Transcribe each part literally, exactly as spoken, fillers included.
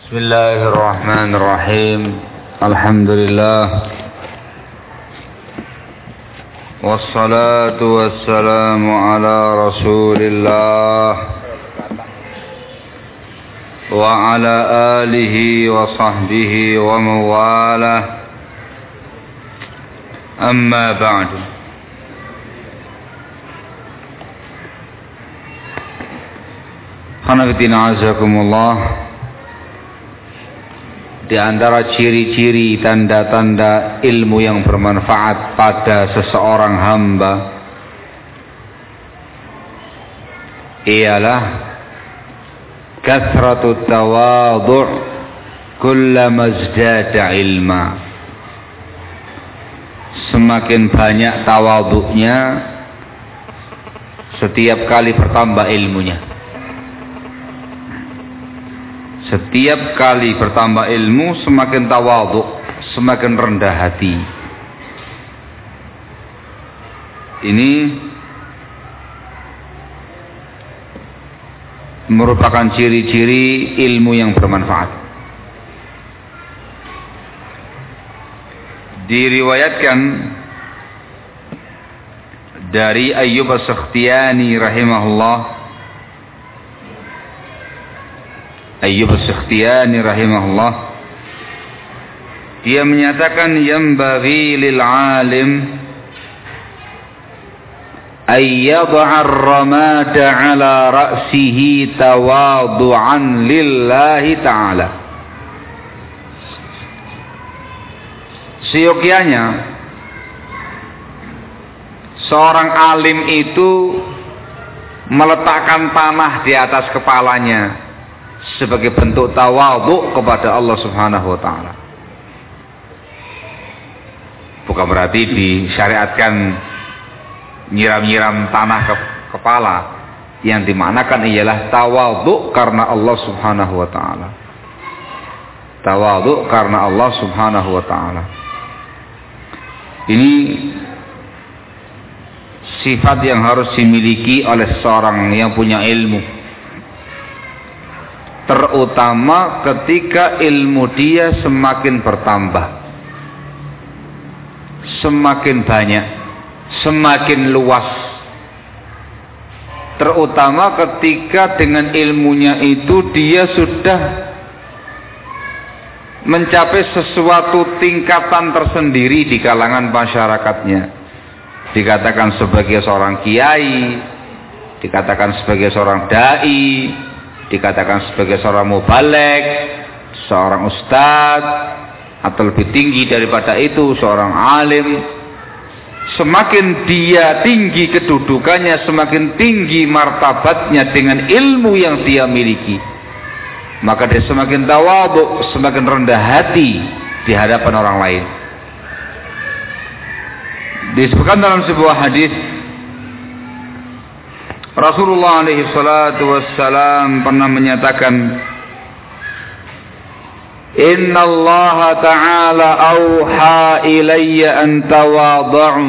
Bismillahirrahmanirrahim. Alhamdulillah. Wassalatu wassalamu ala Rasulillah wa ala alihi wa sahbihi wa mawalah. Amma ba'du. Khanafitina azakumullah. Di antara ciri-ciri tanda-tanda ilmu yang bermanfaat pada seseorang hamba ialah kathratu tawadhu' kullama izdada ilma. Semakin banyak tawadhu'nya setiap kali bertambah ilmunya. Setiap kali bertambah ilmu, semakin tawadhu, semakin rendah hati. Ini merupakan ciri-ciri ilmu yang bermanfaat. Diriwayatkan dari Ayyub As-Sakhtiyani rahimahullah, Ayyub As-Sakhtiyani rahimahullah, dia menyatakan yanbaghi lil alim ay yad'a ar-ramada 'ala ra'sihi tawadhu'an lillahi ta'ala. Seyogyanya seorang alim itu meletakkan tanah di atas kepalanya sebagai bentuk tawadhu kepada Allah Subhanahu wa taala. Bukan berarti disyariatkan nyiram-nyiram tanah ke kepala. Yang dimanakan ialah tawadhu karena Allah Subhanahu wa taala. Tawadhu karena Allah Subhanahu wa taala. Ini sifat yang harus dimiliki oleh seorang yang punya ilmu, terutama ketika ilmu dia semakin bertambah, semakin banyak, semakin luas. Terutama ketika dengan ilmunya itu dia sudah mencapai sesuatu tingkatan tersendiri di kalangan masyarakatnya. Dikatakan sebagai seorang kiai, dikatakan sebagai seorang dai, dikatakan sebagai seorang mubaligh, seorang ustadz, atau lebih tinggi daripada itu seorang alim. Semakin dia tinggi kedudukannya, semakin tinggi martabatnya dengan ilmu yang dia miliki, maka dia semakin tawadhu, semakin rendah hati di hadapan orang lain. Disebutkan dalam sebuah hadis, Rasulullah alaihi salatu wassalam pernah menyatakan, Inna Allah ta'ala awha ilayya an tawadhu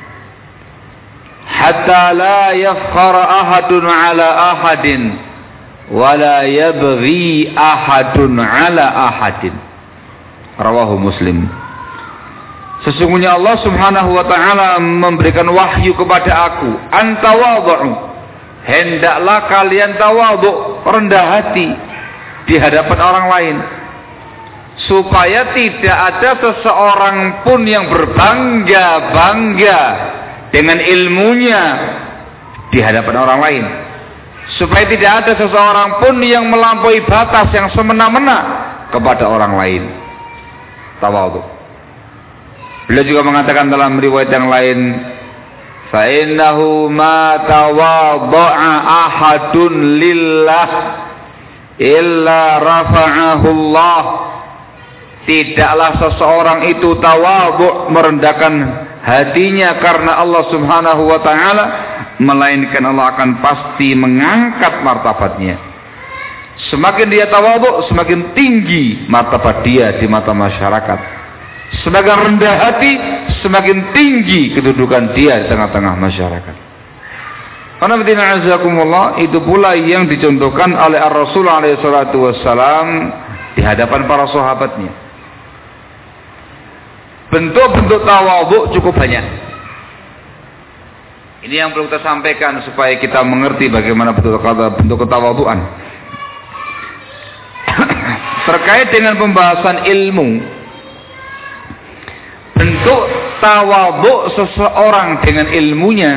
hatta la yafkhara ahadun ala ahadin wa la yabghi ahadun ala ahadin. Rawahu Muslim. Sesungguhnya Allah Subhanahu wa ta'ala memberikan wahyu kepada aku, an tawadhu, hendaklah kalian tawadhu, rendah hati di hadapan orang lain, supaya tidak ada seseorang pun yang berbangga-bangga dengan ilmunya di hadapan orang lain, supaya tidak ada seseorang pun yang melampaui batas, yang semena-mena kepada orang lain. Tawadhu. Beliau juga mengatakan dalam riwayat yang lain, fa innahu ma tawadha'a ahadun lillah illa rafa'ahu Allah. Tidaklah seseorang itu tawadhu, merendahkan hatinya karena Allah Subhanahu wa taala, melainkan Allah akan pasti mengangkat martabatnya. Semakin dia tawadhu, semakin tinggi martabat dia di mata masyarakat. Semakin rendah hati, semakin tinggi kedudukan dia di tengah-tengah masyarakat. Karena itu pula yang dicontohkan oleh Rasul alaihi salatu wassalam di hadapan para sahabatnya. Bentuk-bentuk tawadhu cukup banyak. Ini yang perlu kita sampaikan supaya kita mengerti bagaimana bentuk bentuk ketawadhuan. Terkait dengan pembahasan ilmu, bentuk tawadhu seseorang dengan ilmunya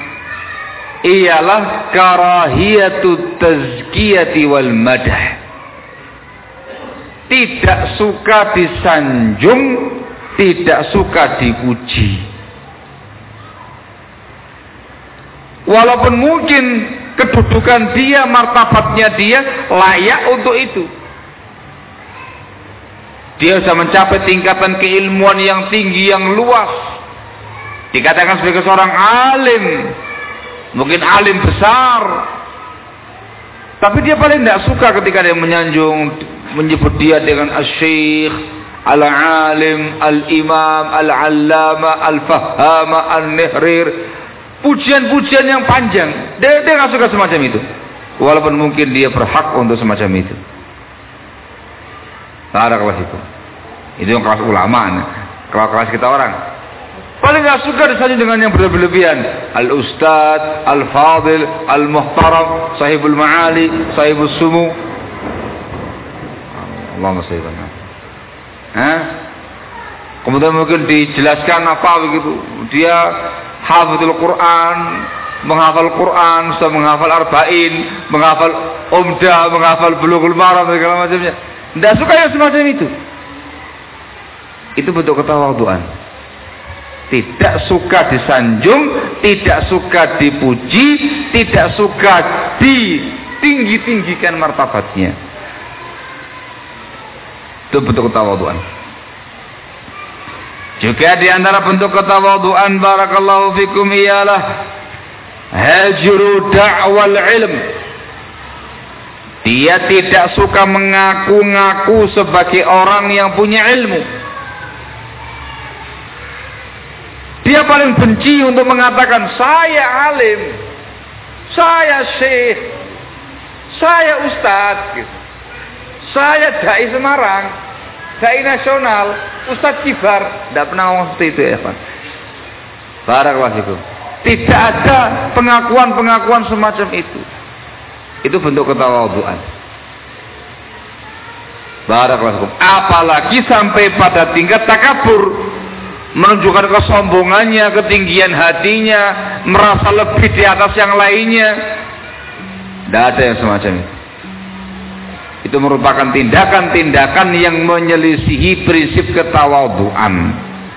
ialah karahiyatut tazkiyati wal madah. Tidak suka disanjung, tidak suka dipuji. Walaupun mungkin kedudukan dia, martabatnya dia layak untuk itu. Dia sudah mencapai tingkatan keilmuan yang tinggi, yang luas. Dikatakan sebagai seorang alim, mungkin alim besar. Tapi dia paling tidak suka ketika dia menyanjung, menyebut dia dengan asy-syekh, al-alim, al-imam, al-allama, al-fahama, al-nihrir. Pujian-pujian yang panjang. Dia dia nggak suka semacam itu. Walaupun mungkin dia berhak untuk semacam itu. Tak ada kelas itu. Itu yang kelas ulama. Nah. Kalau kelas kita orang paling nggak suka disanjung dengan yang berlebihan. Al-ustad, al-fadil, al-muhtaram, sahibul ma'ali, sahibul sumu. Allahumma shalli ala Hah? Kemudian mungkin dijelaskan apa begitu. Dia hafizul Quran, menghafal Quran, sudah menghafal arba'in, menghafal umdah, menghafal bulughul maram dan segala macamnya. Tidak suka yang semacam itu. Itu bentuk ketawadhuan. Tidak suka disanjung, tidak suka dipuji, tidak suka ditinggi-tinggikan martabatnya. Itu bentuk ketawadhuan. Juga di antara bentuk ketawadhuan barakallahu fikum ialah hajru da'wal ilm. Dia tidak suka mengaku-ngaku sebagai orang yang punya ilmu. Dia paling benci untuk mengatakan saya alim, saya syekh, saya ustadz, gitu. Saya dai Semarang, dai nasional, ustadz kibar. Tidak pernah ngomong seperti itu ya Pak. Barakallahu fikum. Tidak ada pengakuan-pengakuan semacam itu. Itu bentuk ketawadhuan. Barakallahu fikum. Apalagi sampai pada tingkat takabur, menunjukkan kesombongannya, ketinggian hatinya, merasa lebih di atas yang lainnya. Tidak ada yang semacam itu. Itu merupakan tindakan-tindakan yang menyelisihi prinsip ketawadhuan.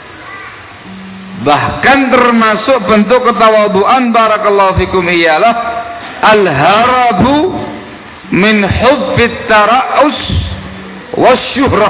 Bahkan termasuk bentuk ketawadhuan barakallahu fikum ialah al-harabu min hubbit tara'us wasyuhrah.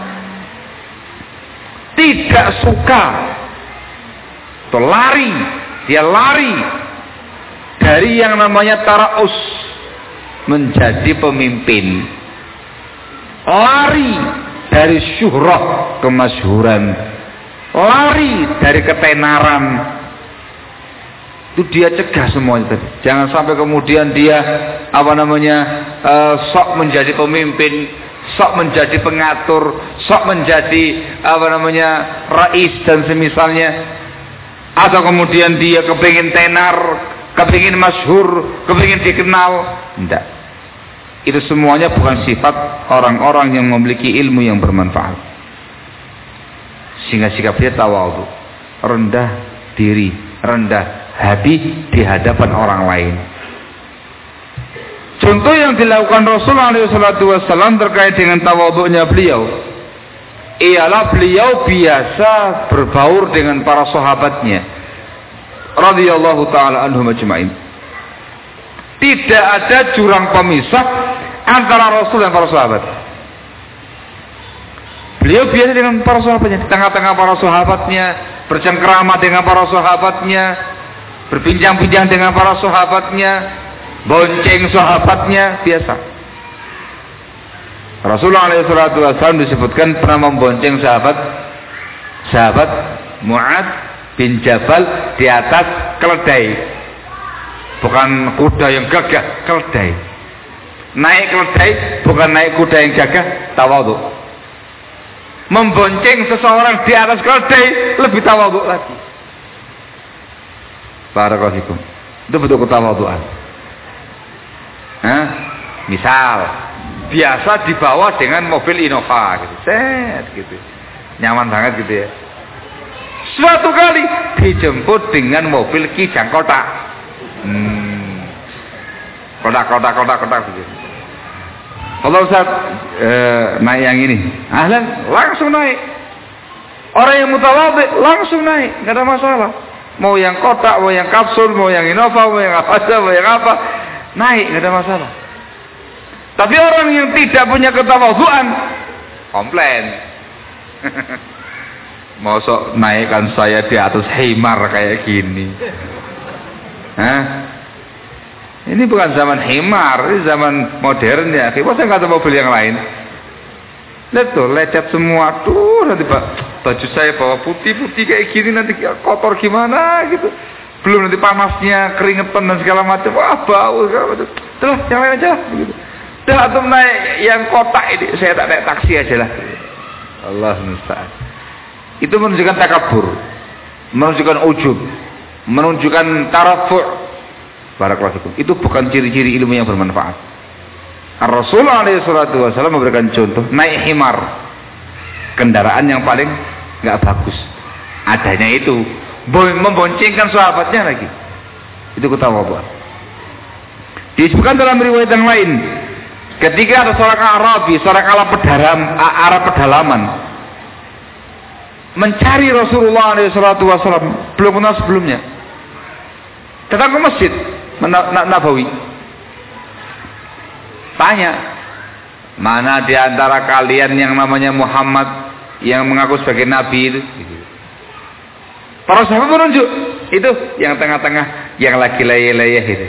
Tidak suka, atau lari, dia lari dari yang namanya tara'us, menjadi pemimpin. Lari dari syuhrah, kemasyhuran. Lari dari ketenaran. Itu dia cegah semuanya tadi. Jangan sampai kemudian dia apa namanya uh, sok menjadi pemimpin, sok menjadi pengatur, sok menjadi apa namanya rais dan semisalnya. Atau kemudian dia kepingin tenar, kepingin masyhur, kepingin dikenal. Tidak. Itu semuanya bukan sifat orang-orang yang memiliki ilmu yang bermanfaat. Sehingga sikap dia tawadhu, rendah diri, rendah hati di hadapan orang lain. Contoh yang dilakukan Rasulullah shallallahu alaihi wasallam terkait dengan tawadhunya beliau ialah beliau biasa berbaur dengan para sahabatnya radhiyallahu taala anhum ajma'in. Tidak ada jurang pemisah antara Rasul dan para sahabat. Beliau biasa dengan para sahabatnya, di tengah-tengah para sahabatnya, bercengkrama dengan para sahabatnya, berbincang-bincang dengan para sahabatnya, bonceng sahabatnya, biasa. Rasulullah shallallahu alaihi wasallam disebutkan pernah membonceng sahabat sahabat Mu'ad bin Jabal di atas keledai. Bukan kuda yang gagah, keledai. Naik keledai bukan naik kuda yang gagah, tawadhu. Membonceng seseorang di atas keledai lebih tawadhu lagi. Barakallahu fikum. Itu bentuk ketawadhuan. Hah? Misal biasa dibawa dengan mobil Innova gitu. Set gitu. Nyaman banget gitu ya. Suatu kali dijemput dengan mobil Kijang kotak. Hmm. Kotak-kotak kotak-kotak begitu. Kalau Ustaz eh, naik yang ini, ahlan langsung naik. Orang yang mutawadhi langsung naik, enggak ada masalah. Mau yang kotak, mau yang kapsul, mau yang Innova, mau yang apa saja, mau yang apa, naik enggak ada masalah. Tapi orang yang tidak punya ketawadhuan komplain. Mosok naikkan saya di atas himar kayak gini. Hah? Ini bukan zaman himar, ini zaman modern ya. Masa nggak ada mobil yang lain? Lihat tuh, lecet semua. Tuh nanti pak, baju saya bawa putih-putih kayak gini nanti kotor gimana gitu. Belum nanti panasnya, keringetan dan segala macam. Wah bau segala macam. Udah, yang lain aja lah. Begitu. Udah atau naik yang kotak ini, saya tak naik taksi aja lah. Allah musta'an. Itu menunjukkan takabur, menunjukkan ujub, menunjukkan tarafu'. Barakallahu fikum. Itu bukan ciri-ciri ilmu yang bermanfaat. Rasulullah alaihi salatu wasallam memberikan contoh naik himar, kendaraan yang paling nggak bagus. Adanya itu memboncengkan sahabatnya lagi. Itu ketawadhuan. Disebutkan dalam riwayat yang lain, ketika ada seorang Arabi, seorang Arab pedalaman, Arab pedalaman mencari Rasulullah alaihi salatu wasallam, belum kenal sebelumnya. Datang ke masjid Nabawi, tanya, mana di antara kalian yang namanya Muhammad yang mengaku sebagai nabi itu? Para sahabat menunjuk, itu yang tengah-tengah yang lagi layah-layah itu.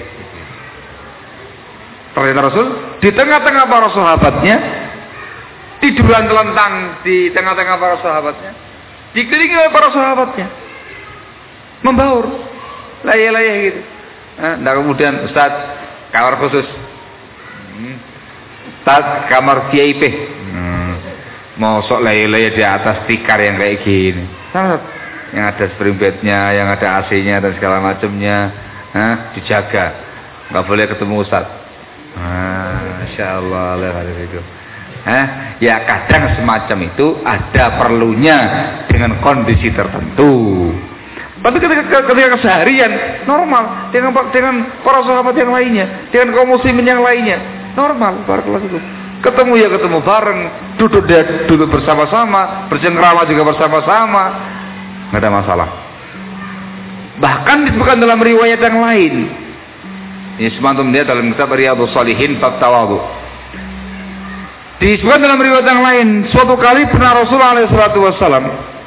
Ternyata Rasul di tengah-tengah para sahabatnya, tiduran telentang di tengah-tengah para sahabatnya, dikelilingi oleh para sahabatnya, membaur, layah-layah gitu. Nah, kemudian Ustaz kamar khusus, hmm. Ustaz kamar V I P, hmm. mau sok layah-layah di atas tikar yang kayak gini, yang ada spring bednya, yang ada A C-nya dan segala macamnya, nah, dijaga, nggak boleh ketemu Ustaz. Masya Allah, alhamdulillah. Eh, ya kadang semacam itu ada perlunya dengan kondisi tertentu. Tapi ketika, ketika keseharian normal dengan dengan para sahabat yang lainnya, dengan kaum muslimin yang lainnya normal. Barakallahu fikum. Ketemu ya ketemu bareng, duduk dia duduk bersama-sama, bercengkrama juga bersama-sama, nggak ada masalah. Bahkan disebutkan dalam riwayat yang lain. Ini semantum dia dalam kitab Riyadhus Shalihin bab tawadhu. Disebutkan dalam riwayat yang lain, suatu kali pernah Rasulullah alaihi salatu wasallam,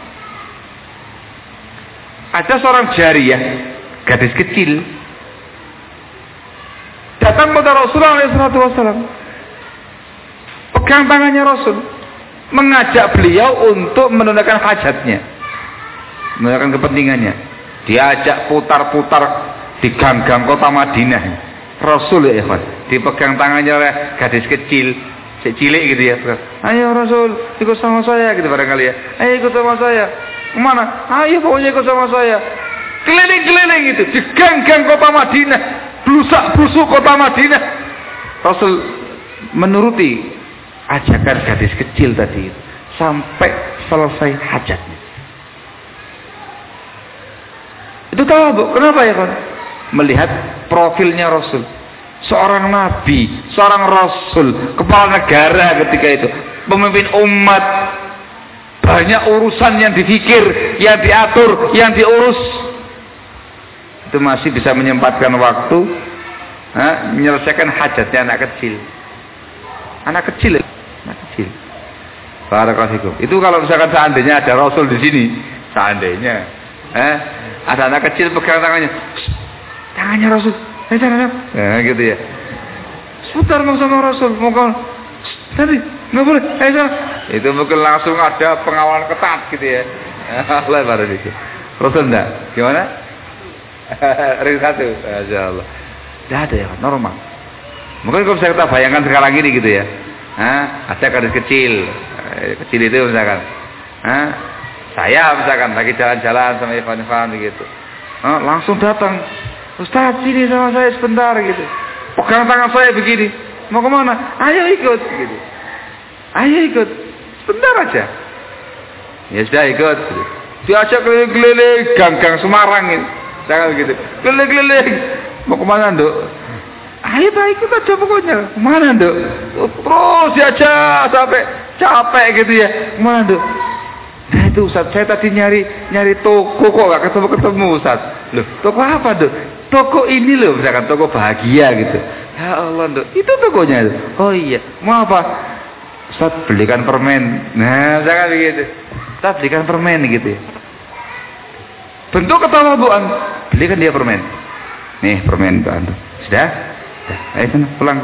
ada seorang jariyah, gadis kecil, datang kepada Rasulullah alaihi salatu wasallam, pegang tangannya Rasul, mengajak beliau untuk menunaikan hajatnya, menunaikan kepentingannya. Diajak putar-putar di gang-gang kota Madinah. Rasul ya ikhwan, dipegang tangannya oleh gadis kecil, cilik gitu ya. Ayo Rasul, ikut sama saya gitu barangkali ya. Ayo ikut sama saya. Kemana? Ayo pokoknya ikut sama saya. Keliling-keliling gitu di gang-gang kota Madinah, blusak-blusuk kota Madinah. Rasul menuruti ajakan gadis kecil tadi sampai selesai hajatnya. Itu tahu Bu, kenapa ya kan? Melihat profilnya Rasul, seorang nabi, seorang rasul, kepala negara ketika itu, pemimpin umat, banyak urusan yang dipikir, yang diatur, yang diurus, itu masih bisa menyempatkan waktu, ha, menyelesaikan hajatnya anak kecil, anak kecil, anak kecil. Barakallahu fikum. Itu kalau misalkan seandainya ada Rasul di sini, seandainya, eh, ada anak kecil pegang tangannya, tangannya Rasul, eh sana, nah, gitu ya. Sebentar mau sama Rasul, mau kau, tadi nggak boleh, eh sana. Itu mungkin langsung ada pengawalan ketat gitu ya. Allah baru itu. Rasul enggak? Gimana? Ring satu, Masya Allah. Tidak ada ya, normal. Mungkin kalau bisa kita bayangkan sekarang ini gitu ya. Hah? Ada gadis kecil, kecil itu misalkan. Hah? Saya misalkan lagi jalan-jalan sama Ivan-Ivan begitu. Hah? Langsung datang, Ustaz sini sama saya sebentar gitu. Pegang tangan saya begini. Mau kemana? Ayo ikut gitu. Ayo ikut. Sebentar aja. Ya sudah ikut. Gitu. Diajak keliling-keliling gang-gang Semarang ini. Jangan begitu. Keliling-keliling. Mau kemana, Nduk? Ayo tak ikut aja pokoknya. Kemana, Nduk? Terus diajak sampai capek gitu ya. Kemana, Nduk? Nah itu Ustaz, saya tadi nyari nyari toko kok gak ketemu-ketemu Ustaz. Loh, toko apa, Nduk? Toko ini loh, misalkan toko bahagia gitu. Ya Allah, Nduk, itu tokonya itu. Oh iya, mau apa? Ustaz belikan permen. Nah, misalkan begitu. Ustaz belikan permen gitu ya. Bentuk ketawaduan, belikan dia permen. Nih permen itu Anda. Sudah? Sudah. Ayo sana pulang.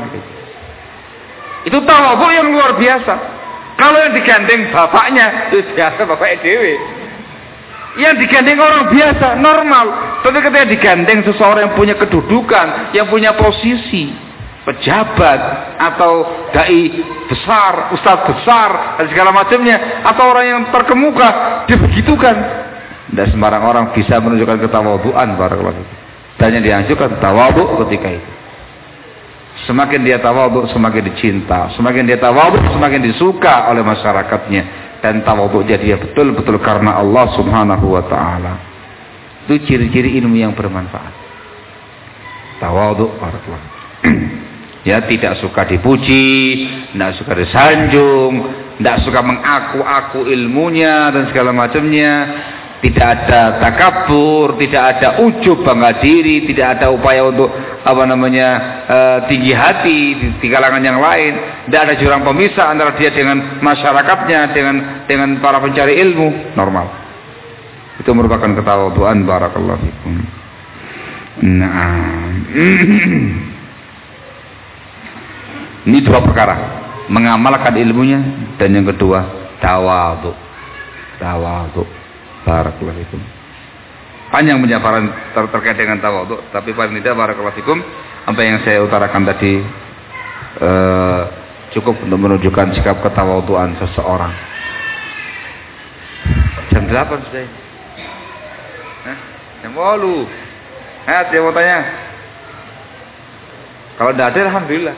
Itu tawadhu yang luar biasa. Kalau yang digandeng bapaknya, itu biasa bapaknya dewe. Yang digandeng orang biasa, normal. Tapi ketika digandeng seseorang yang punya kedudukan, yang punya posisi, pejabat atau dai besar, ustaz besar dan segala macamnya, atau orang yang terkemuka, dibegitukan. Tidak sembarang orang bisa menunjukkan ketawadhuan barakallahu fikum. Dan yang dianjurkan tawadhu ketika itu. Semakin dia tawadhu, semakin dicinta. Semakin dia tawadhu, semakin disuka oleh masyarakatnya. Dan tawadhu dia betul-betul karena Allah Subhanahu wa taala. Itu ciri-ciri ilmu yang bermanfaat. Tawadhu barakallahu. Ya, tidak suka dipuji, tidak suka disanjung, tidak suka mengaku-aku ilmunya dan segala macamnya. Tidak ada takabur, tidak ada ujub bangga diri, tidak ada upaya untuk apa namanya e, tinggi hati di, di kalangan yang lain. Tidak ada jurang pemisah antara dia dengan masyarakatnya, dengan dengan para pencari ilmu. Normal. Itu merupakan ketawadhuan barakallahu fikum. Nah, ini dua perkara, mengamalkan ilmunya dan yang kedua tawadhu. Tawadhu. Barakallahu fikum. Panjang penjabaran ter terkait dengan tawadhu, tapi paling tidak barakallahu fikum apa yang saya utarakan tadi eh, cukup untuk menunjukkan sikap ketawadhuan seseorang. Jam delapan sudah. Hah? Jam walu. Hah, dia mau tanya. Kalau tidak ada alhamdulillah.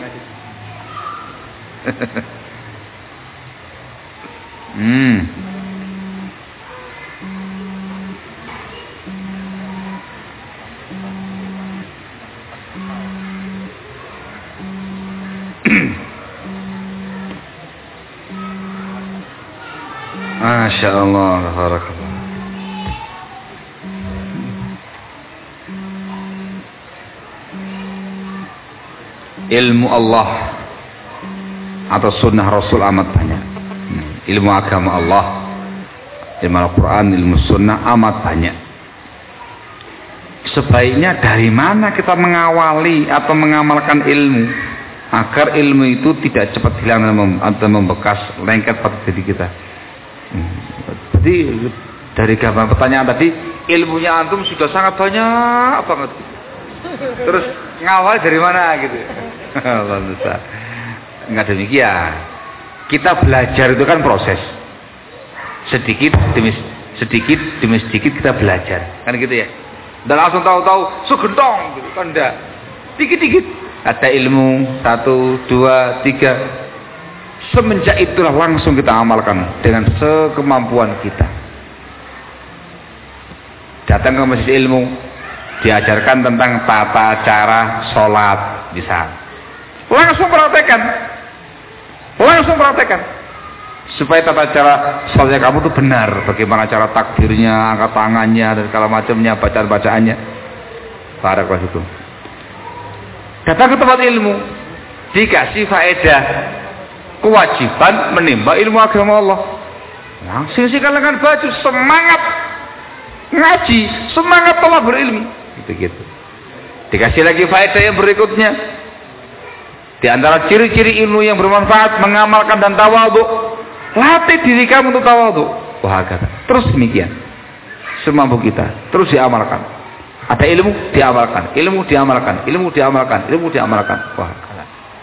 hmm. Masya Allah, barakallah. Ilmu Allah atau sunnah Rasul amat banyak. Ilmu agama Allah, ilmu Al-Quran, ilmu sunnah amat banyak. Sebaiknya dari mana kita mengawali atau mengamalkan ilmu agar ilmu itu tidak cepat hilang atau membekas lengket pada diri kita. Jadi dari gambar pertanyaan tadi, ilmunya antum sudah sangat banyak banget. Terus ngawal dari mana gitu? Allah besar. Enggak demikian. Kita belajar itu kan proses. Sedikit demi sedikit demi sedikit kita belajar, kan gitu ya. Dan langsung tahu-tahu segentong gitu kan enggak. Dikit-dikit ada ilmu satu, dua, tiga. Semenjak itulah langsung kita amalkan dengan sekemampuan kita. Datang ke masjid ilmu, diajarkan tentang tata cara sholat, bisa langsung praktekkan, langsung praktekkan supaya tata cara sholatnya kamu itu benar. Bagaimana cara takbirnya, angkat tangannya dan segala macamnya, bacaan-bacaannya. Barakallahu fikum. Datang ke tempat ilmu, dikasih faedah kewajiban menimba ilmu agama Allah. Langsung sih kalangan baju semangat ngaji, semangat telah berilmi. Gitu-gitu. Dikasih lagi faedah yang berikutnya. Di antara ciri-ciri ilmu yang bermanfaat mengamalkan dan tawadhu. Latih diri kamu untuk tawadhu. Wah, kata. Terus demikian. Semampu kita, terus diamalkan. Ada ilmu diamalkan, ilmu diamalkan, ilmu diamalkan, ilmu diamalkan. Wah, kata.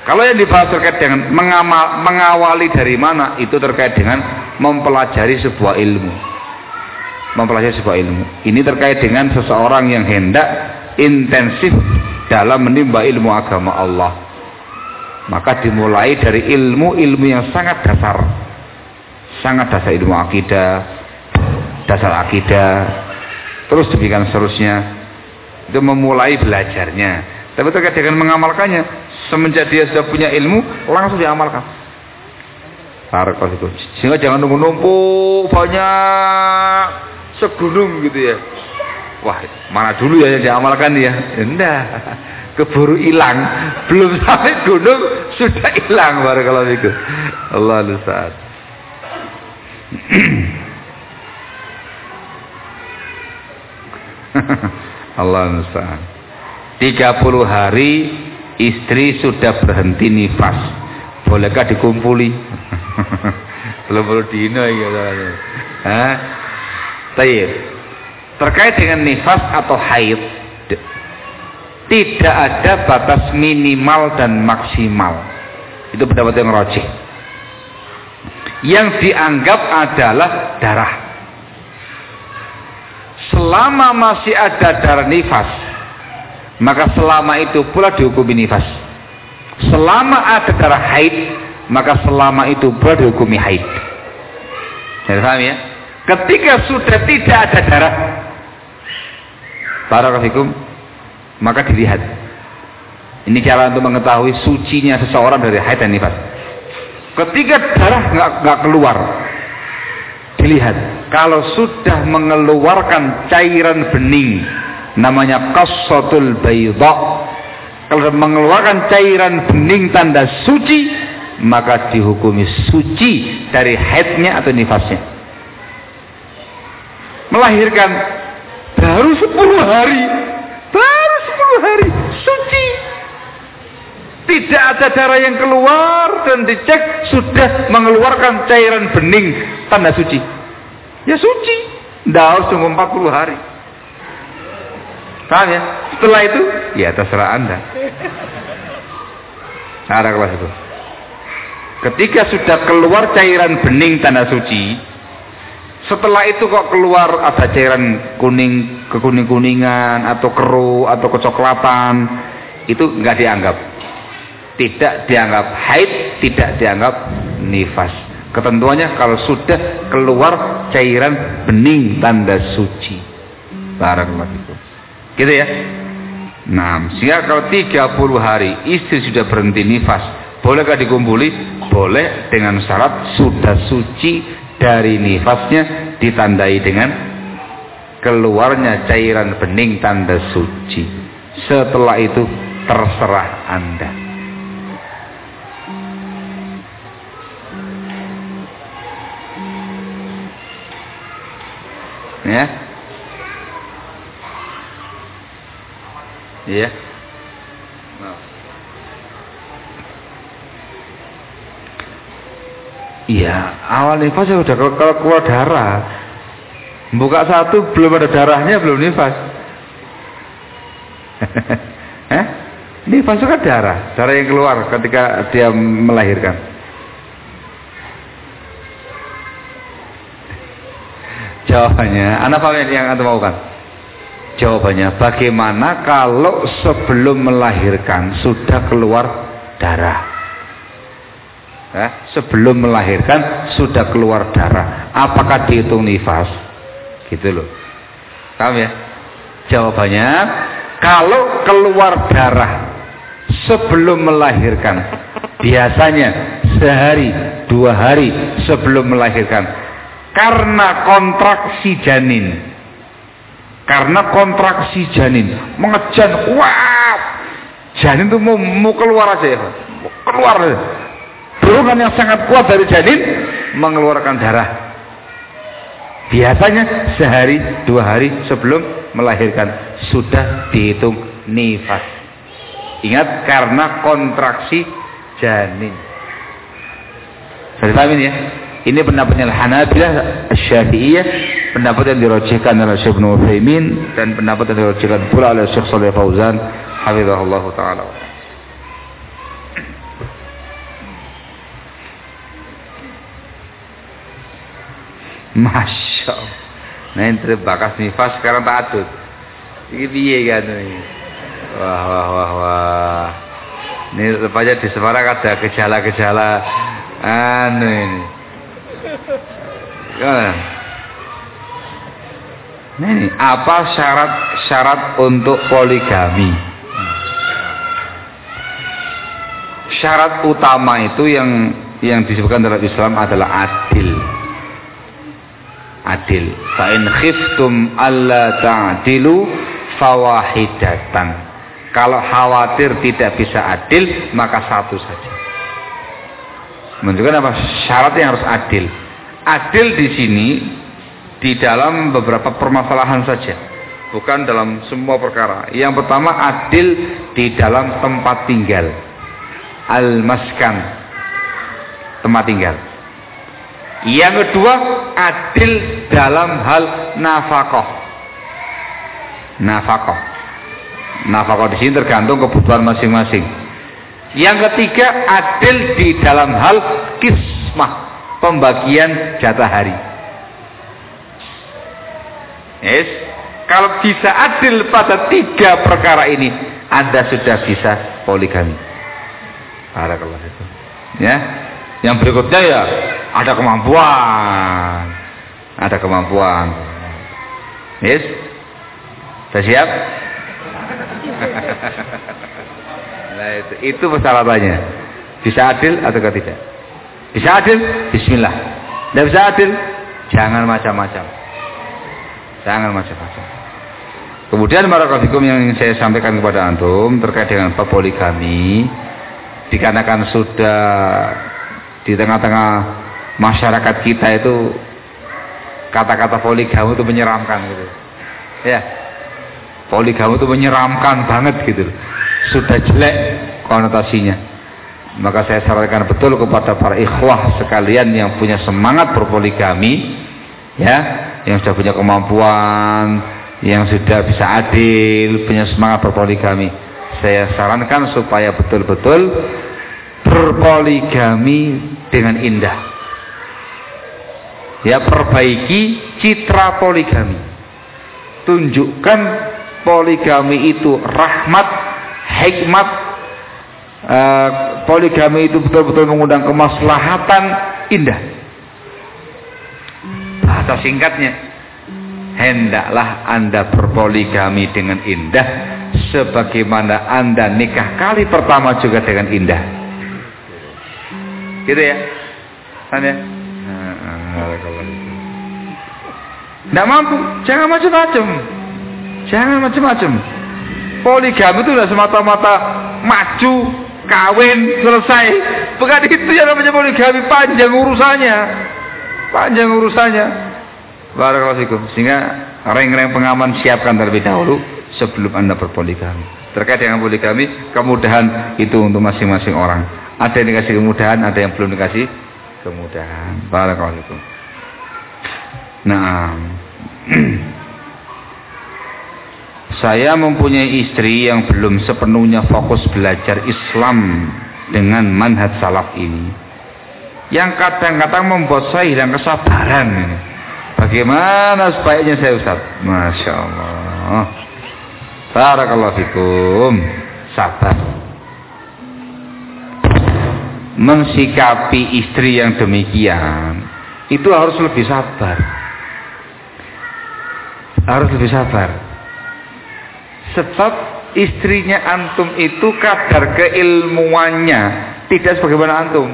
Kalau yang dibahas terkait dengan mengamal, mengawali dari mana, itu terkait dengan mempelajari sebuah ilmu. Mempelajari sebuah ilmu. Ini terkait dengan seseorang yang hendak intensif dalam menimba ilmu agama Allah. Maka dimulai dari ilmu-ilmu yang sangat dasar. Sangat dasar, ilmu akidah, dasar akidah, terus demikian seterusnya. Itu memulai belajarnya. Tapi terkait dengan mengamalkannya, semenjak dia sudah punya ilmu, langsung diamalkan. Barakallahu fikum. Sehingga jangan nunggu-nunggu banyak segunung gitu ya. Wah, mana dulu ya yang diamalkan ya? Enggak. Keburu hilang. Belum sampai gunung sudah hilang. Barakallahu fikum. Allah musta'an. Allah musta'an. tiga puluh hari istri sudah berhenti nifas, bolehkah dikumpuli? Belum perlu dino ya. Hah? Baik. Terkait dengan nifas atau haid, tidak ada batas minimal dan maksimal. Itu pendapat yang rajih. Yang dianggap adalah darah. Selama masih ada darah nifas, maka selama itu pula dihukumi nifas. Selama ada darah haid, maka selama itu pula dihukumi haid. Jadi paham ya? Ketika sudah tidak ada darah, barakallahu fikum, maka dilihat. Ini cara untuk mengetahui sucinya seseorang dari haid dan nifas. Ketika darah nggak nggak keluar, dilihat. Kalau sudah mengeluarkan cairan bening, namanya qassatul bayda. Kalau mengeluarkan cairan bening tanda suci, maka dihukumi suci dari haidnya atau nifasnya. Melahirkan baru sepuluh hari, baru sepuluh hari suci, tidak ada darah yang keluar dan dicek sudah mengeluarkan cairan bening tanda suci, ya suci, tidak harus tunggu empat puluh hari. Paham ya? Setelah itu, ya terserah Anda. Ada kelas itu. Ketika sudah keluar cairan bening tanda suci, setelah itu kok keluar ada cairan kuning, kekuning-kuningan, atau keruh, atau kecoklatan, itu nggak dianggap. Tidak dianggap haid, tidak dianggap nifas. Ketentuannya kalau sudah keluar cairan bening tanda suci. Barakallahu fikum. Gitu ya. Nah, sehingga kalau tiga puluh hari istri sudah berhenti nifas, bolehkah dikumpuli? Boleh, dengan syarat sudah suci dari nifasnya, ditandai dengan keluarnya cairan bening tanda suci. Setelah itu terserah Anda. Ya. Iya. Iya, awal nifas ya udah kalau keluar darah. Buka satu belum ada darahnya, belum nifas. Eh? Nifas itu kan darah, darah yang keluar ketika dia melahirkan. Jawabannya, anak apa yang Anda mau kan? Jawabannya, bagaimana kalau sebelum melahirkan sudah keluar darah? Eh, sebelum melahirkan sudah keluar darah, apakah dihitung nifas? Gitu loh. Paham ya? Jawabannya, kalau keluar darah sebelum melahirkan, biasanya sehari, dua hari sebelum melahirkan, karena kontraksi janin. Karena kontraksi janin mengejan kuat, janin itu mau, mau keluar aja ya, mau keluar aja. Dorongan yang sangat kuat dari janin mengeluarkan darah. Biasanya sehari dua hari sebelum melahirkan sudah dihitung nifas. Ingat, karena kontraksi janin. Sudah paham ini ya? Ini pendapatnya Hanabilah, Syafi'iyah, pendapat yang dirajihkan oleh Syekh Ibnu Utsaimin, dan pendapat yang dirajihkan pula oleh Syekh Shalih Fauzan hafizahullah taala. Masya Allah. Nah ini bakas nifas sekarang tak adut. Ini piye kan ini. Wah wah wah wah. Ini rupanya di Semarang ada gejala-gejala anu ini. Nah ini apa syarat-syarat untuk poligami? Syarat utama itu yang yang disebutkan dalam Islam adalah adil. Adil. Fa in khiftum alla ta'dilu fawahidatan. Kalau khawatir tidak bisa adil, maka satu saja. Menunjukkan apa? Syaratnya harus adil. Adil di sini di dalam beberapa permasalahan saja, bukan dalam semua perkara. Yang pertama adil di dalam tempat tinggal. Al-maskan, tempat tinggal. Yang kedua adil dalam hal nafkah. Nafkah. Nafkah di sini tergantung kebutuhan masing-masing. Yang ketiga adil di dalam hal kismah, pembagian jatah hari. Yes. Kalau bisa adil pada tiga perkara ini, Anda sudah bisa poligami. Barakallahu fikum. Ya. Yang berikutnya ya ada kemampuan. Ada kemampuan. Yes. Sudah siap? Nah itu, itu persyaratannya. Bisa adil atau tidak? Bisa adil? Bismillah. Tidak bisa adil? Jangan macam-macam. Jangan macam-macam. Kemudian barakallahu fikum yang ingin saya sampaikan kepada antum terkait dengan poligami. Dikarenakan sudah di tengah-tengah masyarakat kita itu kata-kata poligami itu menyeramkan gitu. Ya. Poligami itu menyeramkan banget gitu. Sudah jelek konotasinya. Maka saya sarankan betul kepada para ikhwah sekalian yang punya semangat berpoligami, ya, yang sudah punya kemampuan, yang sudah bisa adil, punya semangat berpoligami. Saya sarankan supaya betul-betul berpoligami dengan indah. Ya, perbaiki citra poligami. Tunjukkan poligami itu rahmat, hikmat. Uh, poligami itu betul-betul mengundang kemaslahatan, indah. Bahasa singkatnya, hendaklah Anda berpoligami dengan indah, sebagaimana Anda nikah kali pertama juga dengan indah. Gitu ya, kan ya? Nggak mampu, jangan macam-macam, jangan macam-macam. Poligami itu sudah semata-mata maju, kawin, selesai. Bukan itu yang namanya poligami, panjang urusannya, panjang urusannya. Barakallahu fikum. Sehingga reng-reng pengaman siapkan terlebih dahulu sebelum Anda berpoligami. Terkait dengan poligami, kemudahan itu untuk masing-masing orang. Ada yang dikasih kemudahan, ada yang belum dikasih kemudahan. Barakallahu fikum. Nah, saya mempunyai istri yang belum sepenuhnya fokus belajar Islam dengan manhaj salaf ini, yang kadang-kadang membuat saya hilang kesabaran. Bagaimana sebaiknya saya, Ustaz? Masya Allah. Barakallahu fikum. Sabar. Mensikapi istri yang demikian itu harus lebih sabar. Harus lebih sabar. Sebab istrinya antum itu kadar keilmuannya tidak sebagaimana antum.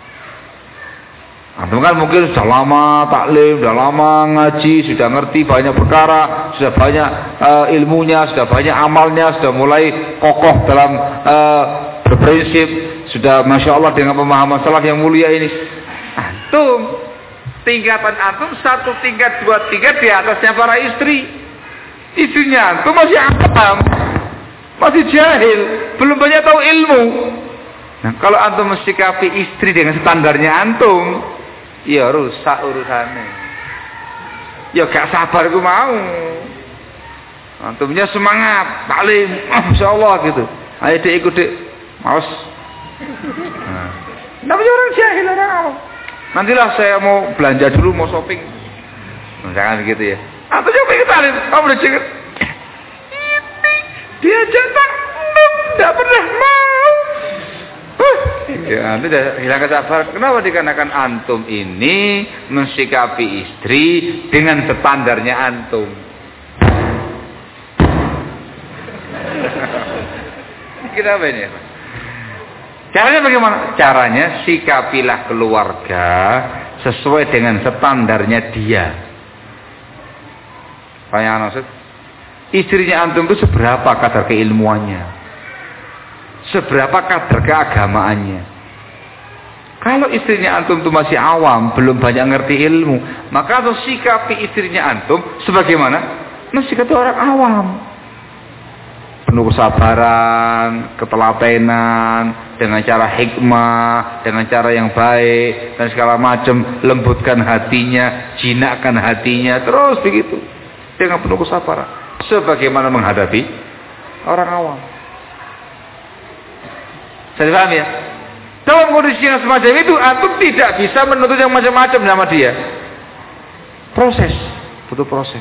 Antum kan mungkin sudah lama taklim, sudah lama ngaji, sudah ngerti banyak perkara, sudah banyak uh, ilmunya, sudah banyak amalnya, sudah mulai kokoh dalam uh, berprinsip, sudah masya Allah dengan pemahaman salaf yang mulia ini. Antum tingkatan antum satu tingkat dua tingkat di atasnya para istri. Istrinya antum masih awam, masih jahil, belum banyak tahu ilmu. Nah, kalau antum mensikapi istri dengan standarnya antum, ya rusak urusannya. Ya gak sabar ku mau. Antumnya semangat, taklim, oh, masya Allah gitu. Ayo dek ikut dek, maus. Nah, namanya orang jahil, orang awam. Nantilah saya mau belanja dulu, mau shopping. Jangan begitu ya. Atau coba kita lihat, kamu udah cek. Dia jantan, tidak pernah mau. Huh. Ya, antum sudah hilang kesabaran. Kenapa? Dikarenakan antum ini mensikapi istri dengan standarnya antum. Kita apa ini? Caranya bagaimana? Caranya sikapilah keluarga sesuai dengan standarnya dia. Tanya maksud? Istrinya antum itu seberapa kadar keilmuannya? Seberapa kadar keagamaannya? Kalau istrinya antum itu masih awam, belum banyak ngerti ilmu, maka harus sikapi istrinya antum sebagaimana mensikapi orang awam. Penuh kesabaran, ketelatenan, dengan cara hikmah, dengan cara yang baik, dan segala macam, lembutkan hatinya, jinakkan hatinya, terus begitu. Dengan penuh kesabaran. Sebagaimana menghadapi orang awam. Saya paham ya? Dalam kondisi yang semacam itu, antum tidak bisa menuntut yang macam-macam sama dia. Proses, butuh proses.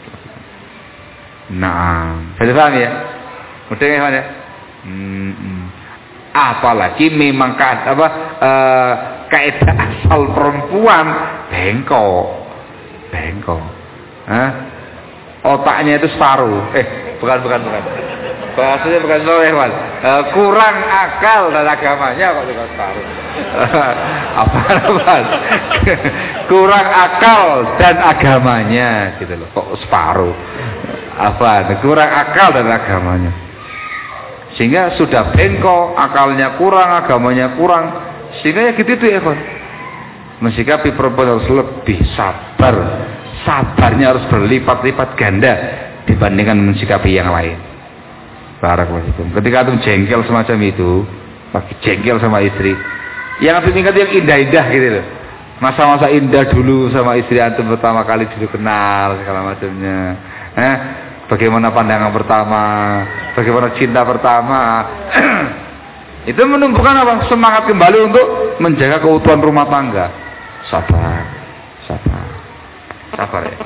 Nah, saya paham ya? Mudah ya? Hmm, hmm. Apalagi memang ka, apa uh, kaidah asal perempuan bengkok, bengkok. Hah? Otaknya itu separuh. Eh, bukan bukan bukan. Bahasanya bukan separuh, Mas. Uh, kurang akal dan agamanya kok bukan separuh. Apa Mas? Kurang akal dan agamanya gitu loh. Kok separuh? Apa? Kurang akal dan agamanya. Sehingga sudah bengkok, akalnya kurang, agamanya kurang. Sehingga ya gitu itu ya kan. Mensikapi perempuan harus lebih sabar. Sabarnya harus berlipat-lipat ganda dibandingkan mensikapi yang lain. Barakallahu. Ketika antum jengkel semacam itu, lagi jengkel sama istri, yang antum ingat yang indah-indah gitu loh. Masa-masa indah dulu sama istri antum pertama kali dulu kenal segala macamnya. Eh, bagaimana pandangan pertama, bagaimana cinta pertama. Itu menumbuhkan apa? Semangat kembali untuk menjaga keutuhan rumah tangga. Sabar, sabar. Sabar ya.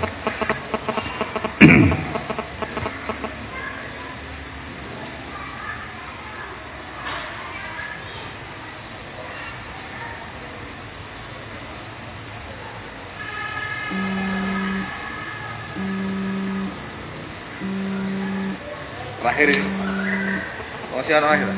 Terakhir ini. Masih ada akhir.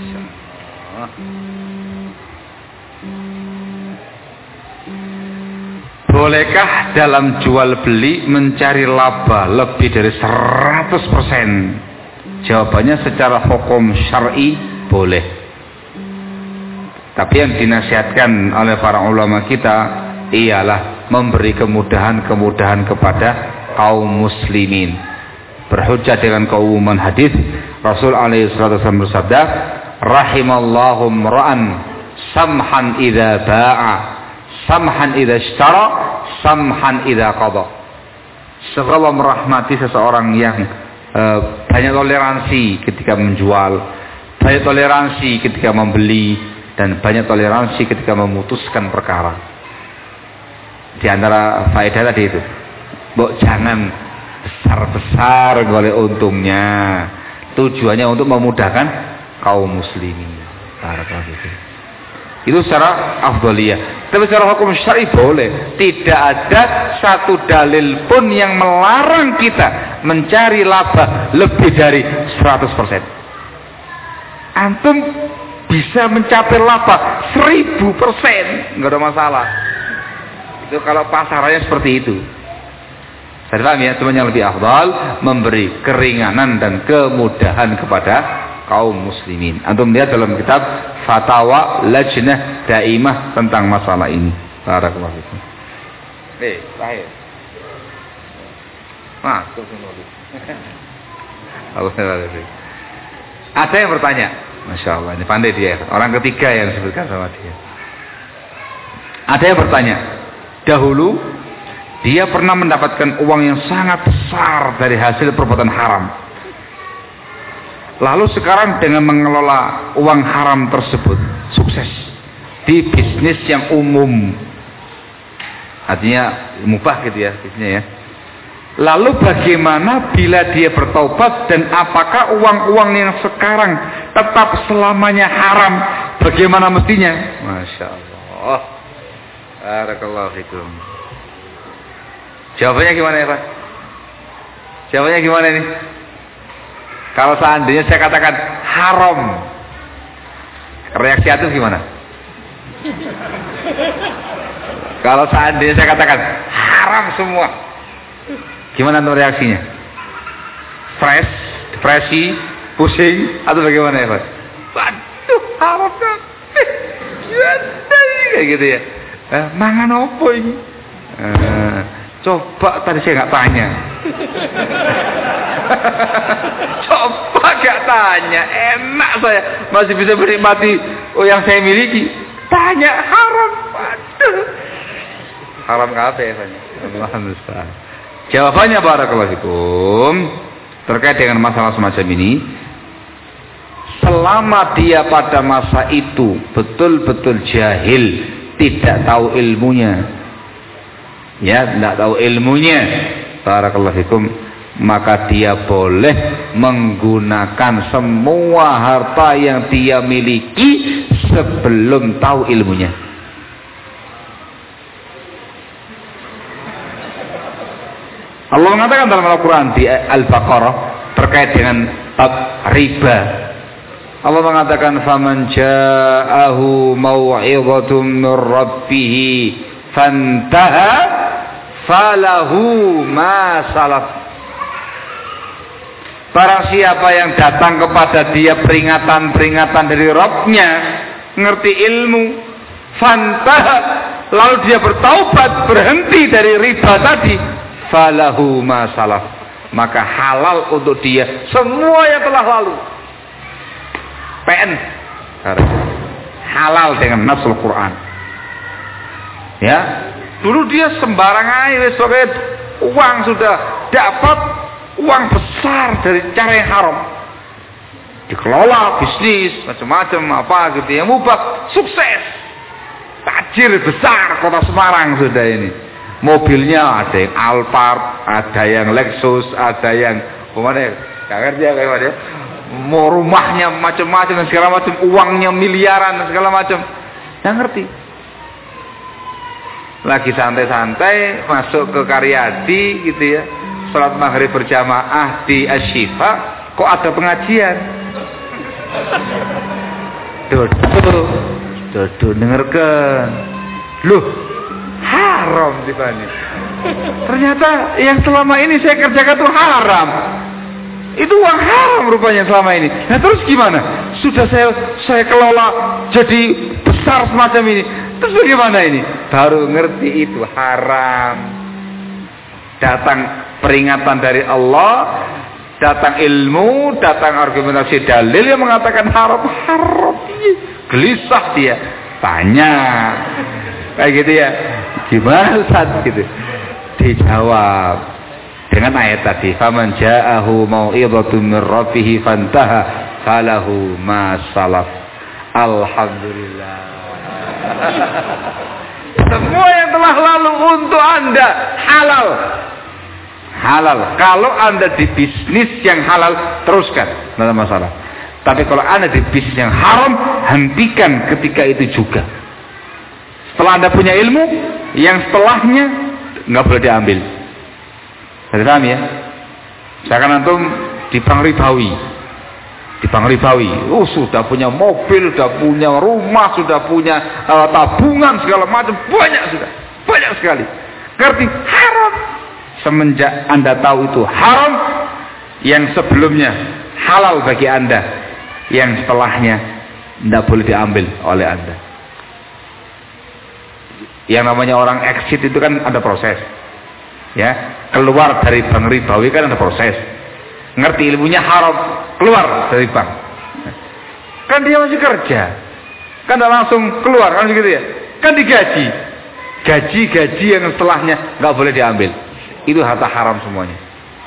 Bolehkah dalam jual beli mencari laba lebih dari seratus persen? Jawabannya secara hukum syar'i boleh. Tapi yang dinasihatkan oleh para ulama kita ialah memberi kemudahan-kemudahan kepada kaum muslimin. Berhujjah dengan keumuman hadis Rasul alaihi wasallam bersabda, rahimallahu ra'an samhan idza ba'a, samhan idza ishtara, samhan idza qada. Semoga Allah merahmati seseorang yang uh, banyak toleransi ketika menjual, banyak toleransi ketika membeli, dan banyak toleransi ketika memutuskan perkara. Di antara faedah tadi itu, Mbok jangan besar-besar golek untungnya. Tujuannya untuk memudahkan kaum muslimin. Itu secara afdaliyah. Tapi secara hukum syar'i boleh. Tidak ada satu dalil pun yang melarang kita mencari laba lebih dari seratus persen. Antum bisa mencapai laba seribu persen, nggak ada masalah. Itu kalau pasarannya seperti itu. Saya paham ya, teman yang lebih afdal memberi keringanan dan kemudahan kepada kaum muslimin. Antum lihat dalam kitab Fatawa Lajnah Daimah tentang masalah ini. Barakallahu fikum. Eh, terakhir. Masuk nulis. Ada yang bertanya, Masya Allah, ini pandai dia. Orang ketiga yang disebutkan sama dia. Ada yang bertanya, dahulu dia pernah mendapatkan uang yang sangat besar dari hasil perbuatan haram. Lalu sekarang dengan mengelola uang haram tersebut sukses di bisnis yang umum. Artinya mubah gitu ya, bisnisnya ya. Lalu bagaimana bila dia bertaubat dan apakah uang-uang yang sekarang tetap selamanya haram? Bagaimana mestinya? Masya Allah. Barakallahu fikum. Jawabannya gimana ya Pak? Jawabannya gimana ini? Kalau seandainya saya katakan haram, reaksi Atus gimana? Kalau seandainya saya katakan haram semua, gimana tuh reaksinya? Stres, depresi, pusing, atau bagaimana ya Pak? Waduh, haram kan? Kayak gitu ya. Eh, mangan apa ini? Eh, coba tadi saya nggak tanya. Coba gak tanya, enak saya masih bisa menikmati oh yang saya miliki. Tanya haram, waduh, haram kafe ya Pak. Alhamdulillah. Jawabannya barakallahu fikum terkait dengan masalah semacam ini. Selama dia pada masa itu betul-betul jahil, tidak tahu ilmunya, ya, tidak tahu ilmunya, barakallahu fikum, maka dia boleh menggunakan semua harta yang dia miliki sebelum tahu ilmunya. Allah mengatakan dalam Al-Quran di Al-Baqarah terkait dengan riba. Allah mengatakan faman ja'ahu mau'izatun min rabbih fantaha falahu ma salaf. Barang siapa yang datang kepada dia peringatan-peringatan dari Rabbnya, ngerti ilmu, fantaha, lalu dia bertaubat, berhenti dari riba tadi, falahu ma salaf, maka halal untuk dia semua yang telah lalu. P N halal dengan nasul Quran. Ya, dulu dia sembarangan aja sebagai uang sudah dapat uang besar dari cara yang haram, dikelola bisnis macam-macam apa gitu yang mubah, sukses, tajir besar kota Semarang sudah ini. Mobilnya ada yang Alphard, ada yang Lexus, ada yang mana ya? Gak ngerti ya kayak mana? Mau rumahnya macam-macam dan segala macam, uangnya miliaran dan segala macam. Gak ngerti. Lagi santai-santai masuk ke Karyadi gitu ya, salat maghrib berjamaah di Asyifa, kok ada pengajian? Duduk, duduk dengarkan. Loh, haram dibanding. Ternyata yang selama ini saya kerjakan itu haram. Itu uang haram rupanya selama ini. Nah terus gimana? Sudah saya saya kelola jadi besar semacam ini. Terus bagaimana ini? Baru ngerti itu haram. Datang peringatan dari Allah, datang ilmu, datang argumentasi dalil yang mengatakan haram, haram. Gelisah dia, tanya, kayak gitu ya. Gimana Ustaz gitu? Dijawab dengan ayat tadi, faman ja'ahu mau'izatun min rabbih fantaha falahu ma salaf. Alhamdulillah. Semua yang telah lalu untuk Anda halal. Halal. Kalau Anda di bisnis yang halal, teruskan, tidak ada masalah. Tapi kalau Anda di bisnis yang haram, hentikan ketika itu juga. Setelah Anda punya ilmu, yang setelahnya nggak boleh diambil. Ada paham ya? Misalkan antum di bank ribawi, di bank ribawi, oh sudah punya mobil, sudah punya rumah, sudah punya uh, tabungan segala macam, banyak sudah, banyak sekali. Ngerti haram. Semenjak Anda tahu itu haram, yang sebelumnya halal bagi Anda, yang setelahnya tidak boleh diambil oleh Anda. Yang namanya orang exit itu kan ada proses, ya, keluar dari bank ribawi kan ada proses. Ngerti ilmunya haram, keluar dari bank, kan dia masih kerja, kan tidak langsung keluar, kan begitu ya, kan digaji, gaji-gaji yang setelahnya nggak boleh diambil. Itu harta haram semuanya.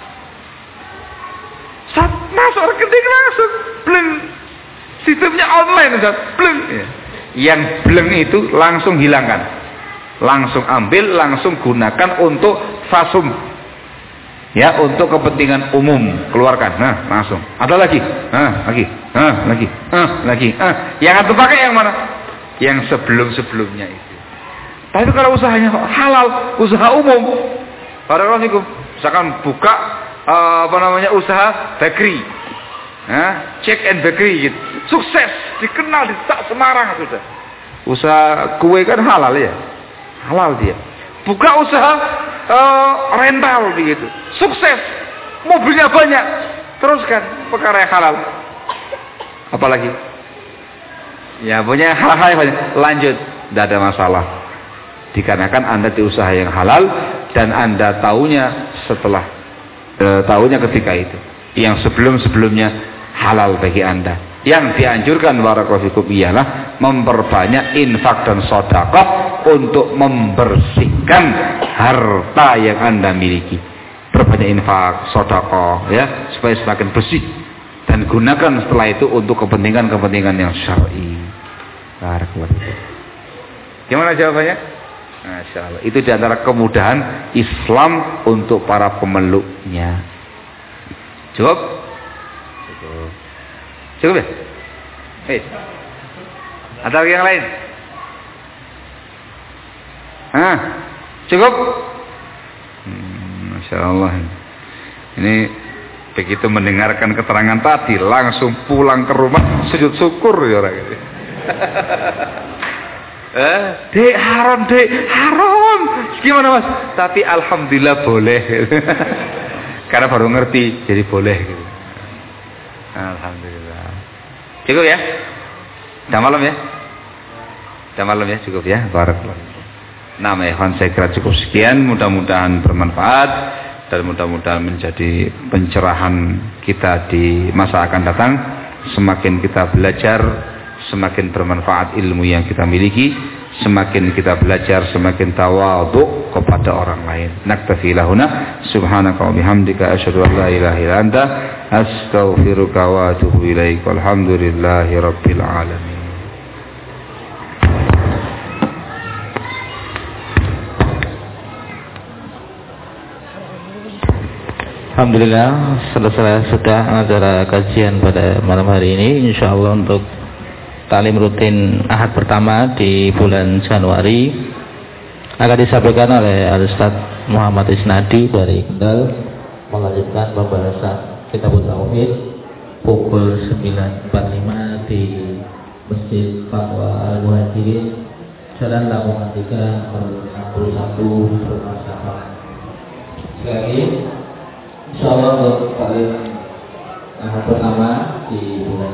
Saat masuk rekening langsung bleng, sistemnya online Ustaz, bleng. Ya. Yang bleng itu langsung hilangkan. langsung ambil, langsung gunakan untuk fasum, ya, untuk kepentingan umum, keluarkan, nah langsung. Ada lagi, nah lagi, nah lagi, nah lagi, nah yang antum pakai yang mana? Yang sebelum-sebelumnya itu. Tapi kalau usahanya halal, usaha umum, barakallahu, misalkan buka uh, apa namanya usaha bakery, nah, Cake and Bakery gitu, sukses, dikenal di sak Semarang sudah. Usaha kue kan halal ya, halal dia. Buka usaha uh, rental begitu, sukses, mobilnya banyak, teruskan perkara yang halal. Apalagi? Ya punya hal-hal yang banyak, lanjut, tidak ada masalah. Dikarenakan Anda di usaha yang halal dan Anda tahunya setelah e, tahunya ketika itu. Yang sebelum-sebelumnya halal bagi Anda. Yang dianjurkan barakallahu fikum ialah memperbanyak infak dan sedekah untuk membersihkan harta yang Anda miliki. Perbanyak infak, sedekah ya, supaya semakin bersih, dan gunakan setelah itu untuk kepentingan-kepentingan yang syar'i. Barakallahu fikum. Gimana jawabannya? Masya Allah. Itu diantara kemudahan Islam untuk para pemeluknya. Cukup? Cukup. Cukup ya? Eh. Ada lagi yang lain? Hah? Cukup? Hmm, Masya Allah. Ini begitu mendengarkan keterangan tadi langsung pulang ke rumah sujud syukur ya orang ini. Eh, dek haram, dek haram. Gimana mas? Tapi alhamdulillah boleh. Karena baru ngerti, jadi boleh. Gitu. Alhamdulillah. Cukup ya? Udah malam ya? Udah malam ya, cukup ya. Barakallahu. Nah, ikhwan, saya kira cukup sekian. Mudah-mudahan bermanfaat dan mudah-mudahan menjadi pencerahan kita di masa akan datang. Semakin kita belajar, semakin bermanfaat ilmu yang kita miliki, semakin kita belajar, semakin tawadhu kepada orang lain. Naktafi lahuna, subhanaka wa bihamdika asyhadu an la ilaha illa anta astaghfiruka wa atubu ilaik. Walhamdulillahi rabbil alamin. Alhamdulillah, selesai sudah acara kajian pada malam hari ini. Insyaallah untuk Talim rutin Ahad pertama di bulan Januari akan disampaikan oleh Al-Ustaz Muhammad Isnadi dari Kendal, melanjutkan pembahasan Kitabut Tauhid pukul sembilan empat puluh lima di Masjid Fatwa Al-Muhajirin, Jalan Lamongan tiga, nomor enam puluh satu, Rumah Safar. Sekali lagi, insyaallah untuk Talim Ahad pertama di bulan